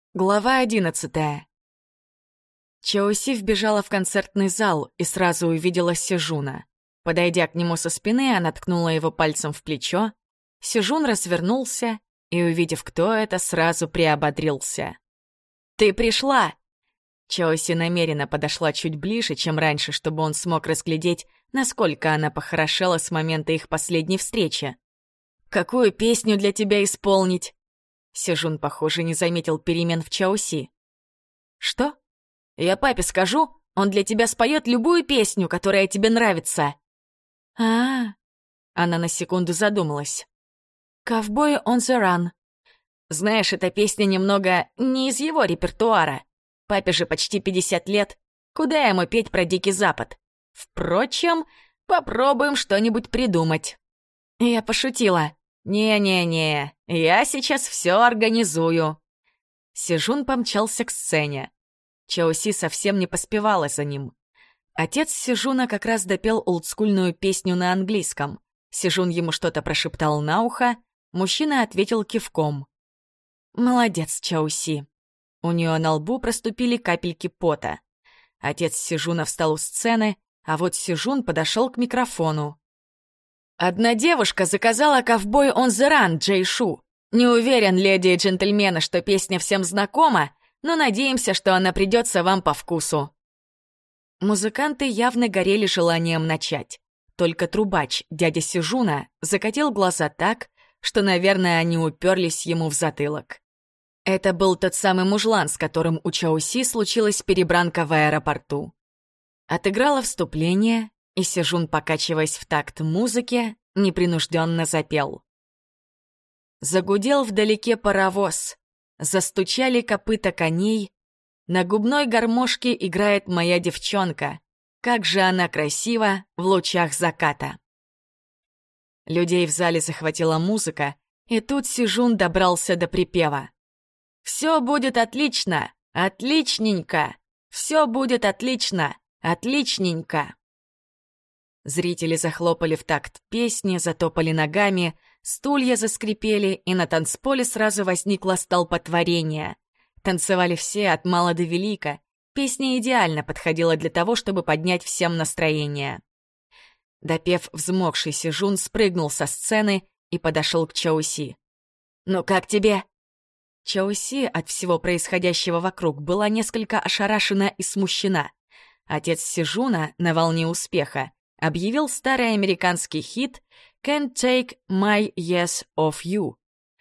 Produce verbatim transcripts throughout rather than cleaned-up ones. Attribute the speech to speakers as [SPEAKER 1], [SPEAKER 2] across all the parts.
[SPEAKER 1] Глава одиннадцатая. Чаоси вбежала в концертный зал и сразу увидела Сежуна. Подойдя к нему со спины, она ткнула его пальцем в плечо. Сежун развернулся и, увидев, кто это, сразу приободрился. «Ты пришла!» Чаоси намеренно подошла чуть ближе, чем раньше, чтобы он смог разглядеть, насколько она похорошела с момента их последней встречи. «Какую песню для тебя исполнить?» Сежун, похоже, не заметил перемен в Чаоси. «Что? Я папе скажу, он для тебя споет любую песню, которая тебе нравится». А-а-а. Она на секунду задумалась. «Ковбой on the run». Знаешь, эта песня немного не из его репертуара. Папе же почти пятьдесят лет. Куда ему петь про Дикий Запад? Впрочем, попробуем что-нибудь придумать. Я пошутила. «Не-не-не, я сейчас все организую». Сежун помчался к сцене. Чаоси совсем не поспевала за ним. Отец Сежуна как раз допел олдскульную песню на английском. Сежун ему что-то прошептал на ухо, мужчина ответил кивком. «Молодец, Чаоси». У нее на лбу проступили капельки пота. Отец Сежуна встал у сцены, а вот Сежун подошел к микрофону. «Одна девушка заказала «Ковбой on the run» Джей Шу. Не уверен, леди и джентльмены, что песня всем знакома, но надеемся, что она придется вам по вкусу». Музыканты явно горели желанием начать. Только трубач, дядя Сежуна, закатил глаза так, что, наверное, они уперлись ему в затылок. Это был тот самый мужлан, с которым у Чаоси случилась перебранка в аэропорту. Отыграла вступление, и Сежун, покачиваясь в такт музыке, непринужденно запел. Загудел вдалеке паровоз, застучали копыта коней, на губной гармошке играет моя девчонка, как же она красива в лучах заката. Людей в зале захватила музыка, и тут Сежун добрался до припева. «Все будет отлично, отличненько, все будет отлично, отличненько». Зрители захлопали в такт песни, затопали ногами, стулья заскрипели, и на танцполе сразу возникло столпотворение. Танцевали все от мала до велика. Песня идеально подходила для того, чтобы поднять всем настроение. Допев, взмокший Сежун спрыгнул со сцены и подошел к Чаоси. «Ну как тебе?» Чаоси от всего происходящего вокруг была несколько ошарашена и смущена. Отец Сежуна на волне успеха объявил старый американский хит «Can't Take My Yes Off You».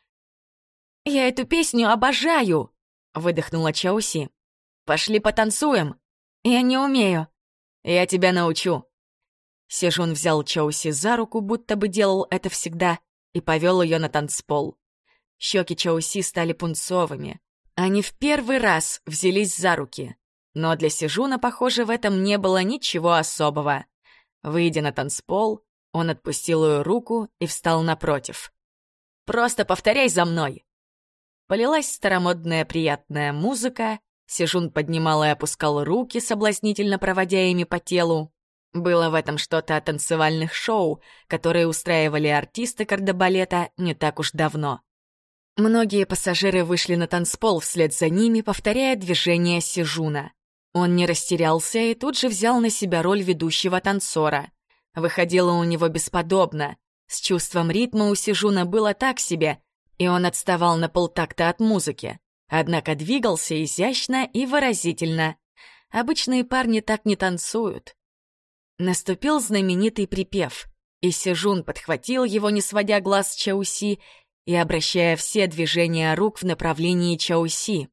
[SPEAKER 1] «Я эту песню обожаю!» — выдохнула Чаоси. «Пошли потанцуем!» «Я не умею!» «Я тебя научу!» Сежун взял Чаоси за руку, будто бы делал это всегда, и повел ее на танцпол. Щеки Чаоси стали пунцовыми. Они в первый раз взялись за руки. Но для Сежуна, похоже, в этом не было ничего особого. Выйдя на танцпол, он отпустил ее руку и встал напротив. «Просто повторяй за мной!» Полилась старомодная приятная музыка, Сежун поднимал и опускал руки, соблазнительно проводя ими по телу. Было в этом что-то от танцевальных шоу, которые устраивали артисты кардебалета не так уж давно. Многие пассажиры вышли на танцпол вслед за ними, повторяя движения Сежуна. Он не растерялся и тут же взял на себя роль ведущего танцора. Выходило у него бесподобно. С чувством ритма у Сежуна было так себе, и он отставал на полтакта от музыки. Однако двигался изящно и выразительно. Обычные парни так не танцуют. Наступил знаменитый припев, и Сежун подхватил его, не сводя глаз с Чаоси и обращая все движения рук в направлении Чаоси.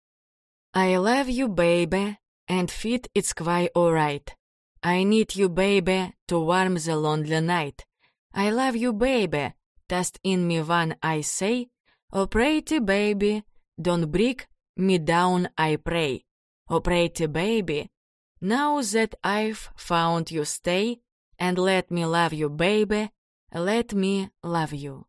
[SPEAKER 1] I love you, baby, and fit it's quite alright. I need you, baby, to warm the lonely night. I love you, baby, just in me one I say. Oh, pretty baby, don't break me down, I pray. Oh, pretty baby, now that I've found you, stay, and let me love you, baby, let me love you.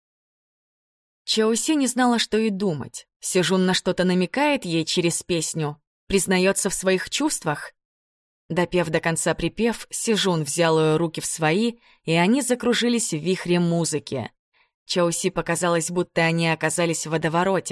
[SPEAKER 1] Чаоси не знала, что и думать. Сежун на что-то намекает ей через песню, признается в своих чувствах. Допев до конца припев, Сежун взял ее руки в свои, и они закружились в вихре музыки. Чаоси показалось, будто они оказались в водовороте.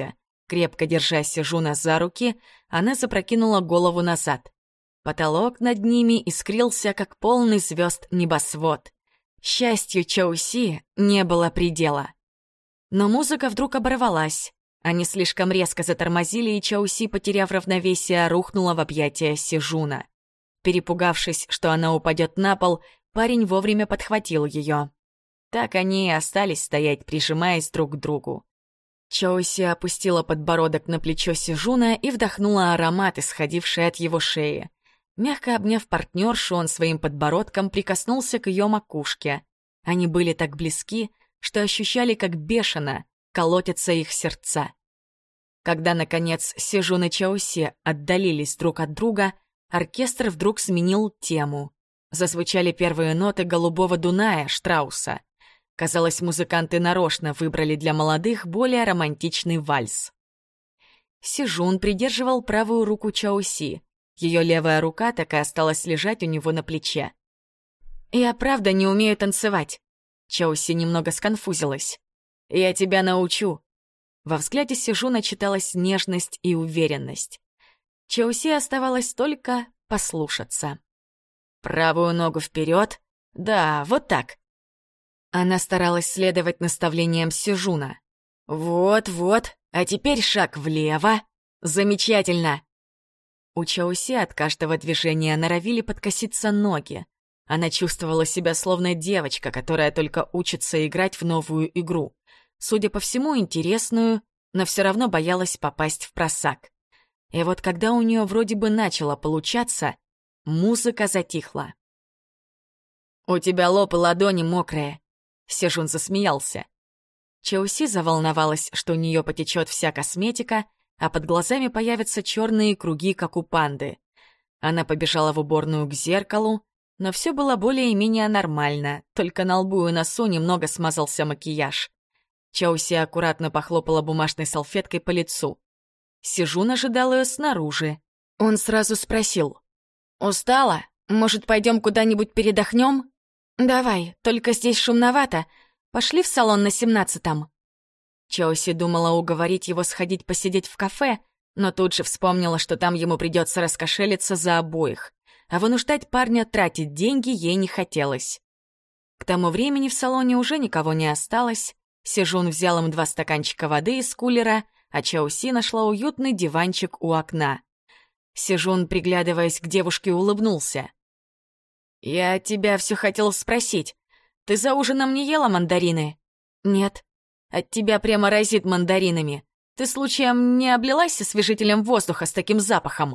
[SPEAKER 1] Крепко держа Сежуна за руки, она запрокинула голову назад. Потолок над ними искрился, как полный звезд небосвод. Счастью Чоуси не было предела. Но музыка вдруг оборвалась. Они слишком резко затормозили, и Чоуси, потеряв равновесие, рухнула в объятия Сежуна. Перепугавшись, что она упадет на пол, парень вовремя подхватил ее. Так они и остались стоять, прижимаясь друг к другу. Чоуси опустила подбородок на плечо Сежуна и вдохнула аромат, исходивший от его шеи. Мягко обняв партнершу, он своим подбородком прикоснулся к ее макушке. Они были так близки, что ощущали, как бешено колотятся их сердца. Когда, наконец, Сежун и Чоуси отдалились друг от друга, оркестр вдруг сменил тему. Зазвучали первые ноты «Голубого Дуная» Штрауса. Казалось, музыканты нарочно выбрали для молодых более романтичный вальс. Сежун придерживал правую руку Чоуси. Ее левая рука так и осталась лежать у него на плече. «Я правда не умею танцевать». Чоуси немного сконфузилась. «Я тебя научу». Во взгляде Сежуна читалась нежность и уверенность. Чоуси оставалось только послушаться. «Правую ногу вперед. Да, вот так». Она старалась следовать наставлениям Сежуна. «Вот-вот, а теперь шаг влево. Замечательно!» У Чоуси от каждого движения норовили подкоситься ноги. Она чувствовала себя словно девочка, которая только учится играть в новую игру. Судя по всему, интересную, но все равно боялась попасть в просак. И вот когда у нее вроде бы начало получаться, музыка затихла. «У тебя лоб и ладони мокрые», — Сежун засмеялся. Чоуси заволновалась, что у нее потечет вся косметика, а под глазами появятся черные круги, как у панды. Она побежала в уборную к зеркалу, но все было более-менее нормально, только на лбу и носу немного смазался макияж. Чоуси аккуратно похлопала бумажной салфеткой по лицу. Сежун ожидал ее снаружи. Он сразу спросил: «Устала? Может, пойдем куда-нибудь передохнем?» «Давай, только здесь шумновато. Пошли в салон на семнадцатом». Чоуси думала уговорить его сходить посидеть в кафе, но тут же вспомнила, что там ему придется раскошелиться за обоих, а вынуждать парня тратить деньги ей не хотелось. К тому времени в салоне уже никого не осталось. Сежун взял им два стаканчика воды из кулера, а Чоуси нашла уютный диванчик у окна. Сежун, приглядываясь к девушке, улыбнулся. «Я тебя все хотел спросить. Ты за ужином не ела мандарины?» «Нет». «От тебя прямо разит мандаринами. Ты случаем не облилась освежителем воздуха с таким запахом?»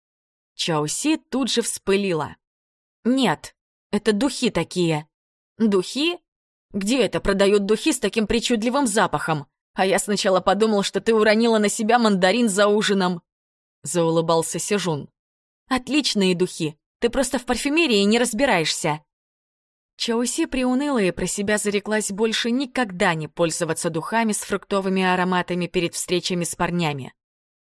[SPEAKER 1] Чоуси тут же вспылила. «Нет, это духи такие». «Духи? Где это продают духи с таким причудливым запахом? А я сначала подумал, что ты уронила на себя мандарин за ужином», — заулыбался Сежун. «Отличные духи. Ты просто в парфюмерии не разбираешься». Чоуси приуныла и про себя зареклась больше никогда не пользоваться духами с фруктовыми ароматами перед встречами с парнями.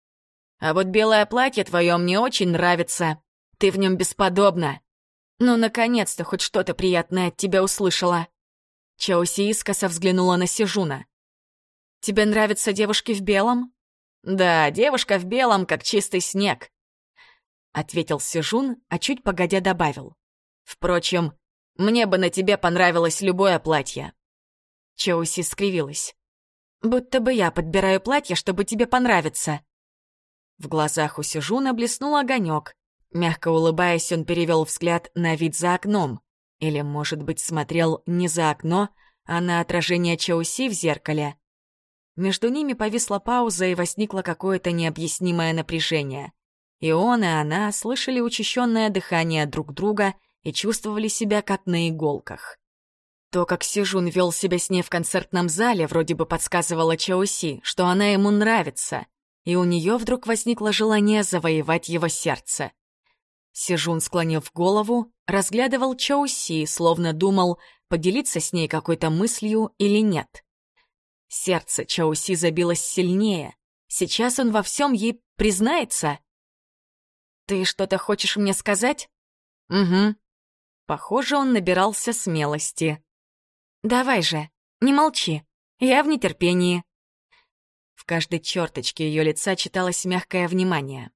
[SPEAKER 1] «А вот белое платье твое мне очень нравится. Ты в нем бесподобна. Ну, наконец-то хоть что-то приятное от тебя услышала». Чоуси искоса взглянула на Сежуна. «Тебе нравятся девушки в белом?» «Да, девушка в белом, как чистый снег», — ответил Сежун, а чуть погодя добавил. «Впрочем, мне бы на тебе понравилось любое платье». Чоуси скривилась. «Будто бы я подбираю платье, чтобы тебе понравиться». В глазах у Сежуна блеснул огонек. Мягко улыбаясь, он перевел взгляд на вид за окном. Или, может быть, смотрел не за окно, а на отражение Чоуси в зеркале. Между ними повисла пауза, и возникло какое-то необъяснимое напряжение. И он, и она слышали учащенное дыхание друг друга и чувствовали себя как на иголках. То, как Сежун вел себя с ней в концертном зале, вроде бы подсказывало Чоуси, что она ему нравится, и у нее вдруг возникло желание завоевать его сердце. Сежун, склонив голову, разглядывал Чоуси, словно думал, поделиться с ней какой-то мыслью или нет. Сердце Чоуси забилось сильнее. Сейчас он во всем ей признается. «Ты что-то хочешь мне сказать?» «Угу». Похоже, он набирался смелости. «Давай же, не молчи, я в нетерпении». В каждой черточке ее лица читалось мягкое внимание.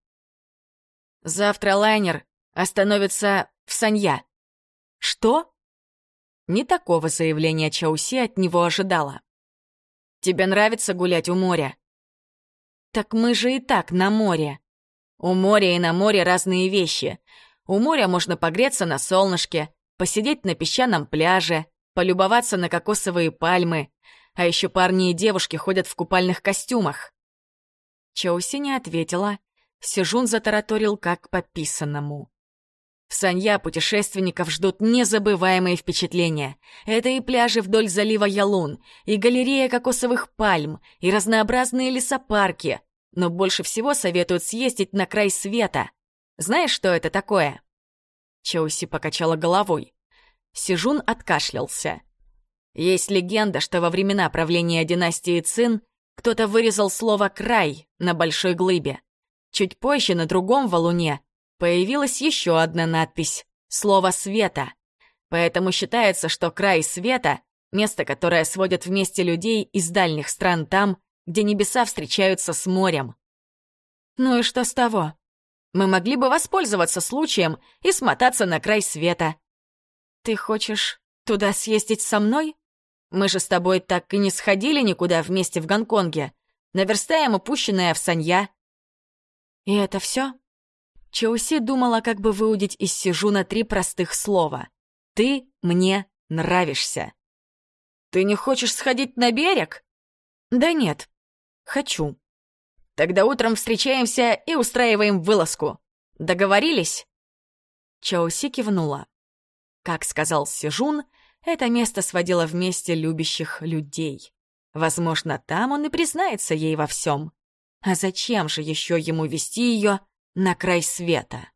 [SPEAKER 1] «Завтра лайнер остановится в Санья». «Что?» Не такого заявления Чауси от него ожидала. «Тебе нравится гулять у моря?» «Так мы же и так на море». «У моря и на море разные вещи. У моря можно погреться на солнышке, посидеть на песчаном пляже, полюбоваться на кокосовые пальмы. А еще парни и девушки ходят в купальных костюмах». Чауси не ответила. Сежун затараторил как по писанному. В Санья путешественников ждут незабываемые впечатления. Это и пляжи вдоль залива Ялун, и галерея кокосовых пальм, и разнообразные лесопарки. Но больше всего советуют съездить на край света. Знаешь, что это такое?» Чауси покачала головой. Сежун откашлялся. Есть легенда, что во времена правления династии Цин кто-то вырезал слово «край» на большой глыбе. Чуть позже на другом валуне появилась еще одна надпись — слово «света». Поэтому считается, что край света — место, которое сводит вместе людей из дальних стран там, где небеса встречаются с морем. Ну и что с того? Мы могли бы воспользоваться случаем и смотаться на край света. Ты хочешь туда съездить со мной? Мы же с тобой так и не сходили никуда вместе в Гонконге. Наверстаем упущенное в Санья. И это все? Чауси думала, как бы выудить из Сежуна три простых слова. «Ты мне нравишься». «Ты не хочешь сходить на берег?» «Да нет, хочу». «Тогда утром встречаемся и устраиваем вылазку. Договорились?» Чауси кивнула. Как сказал Сежун, это место сводило вместе любящих людей. Возможно, там он и признается ей во всем. А зачем же еще ему вести ее на край света?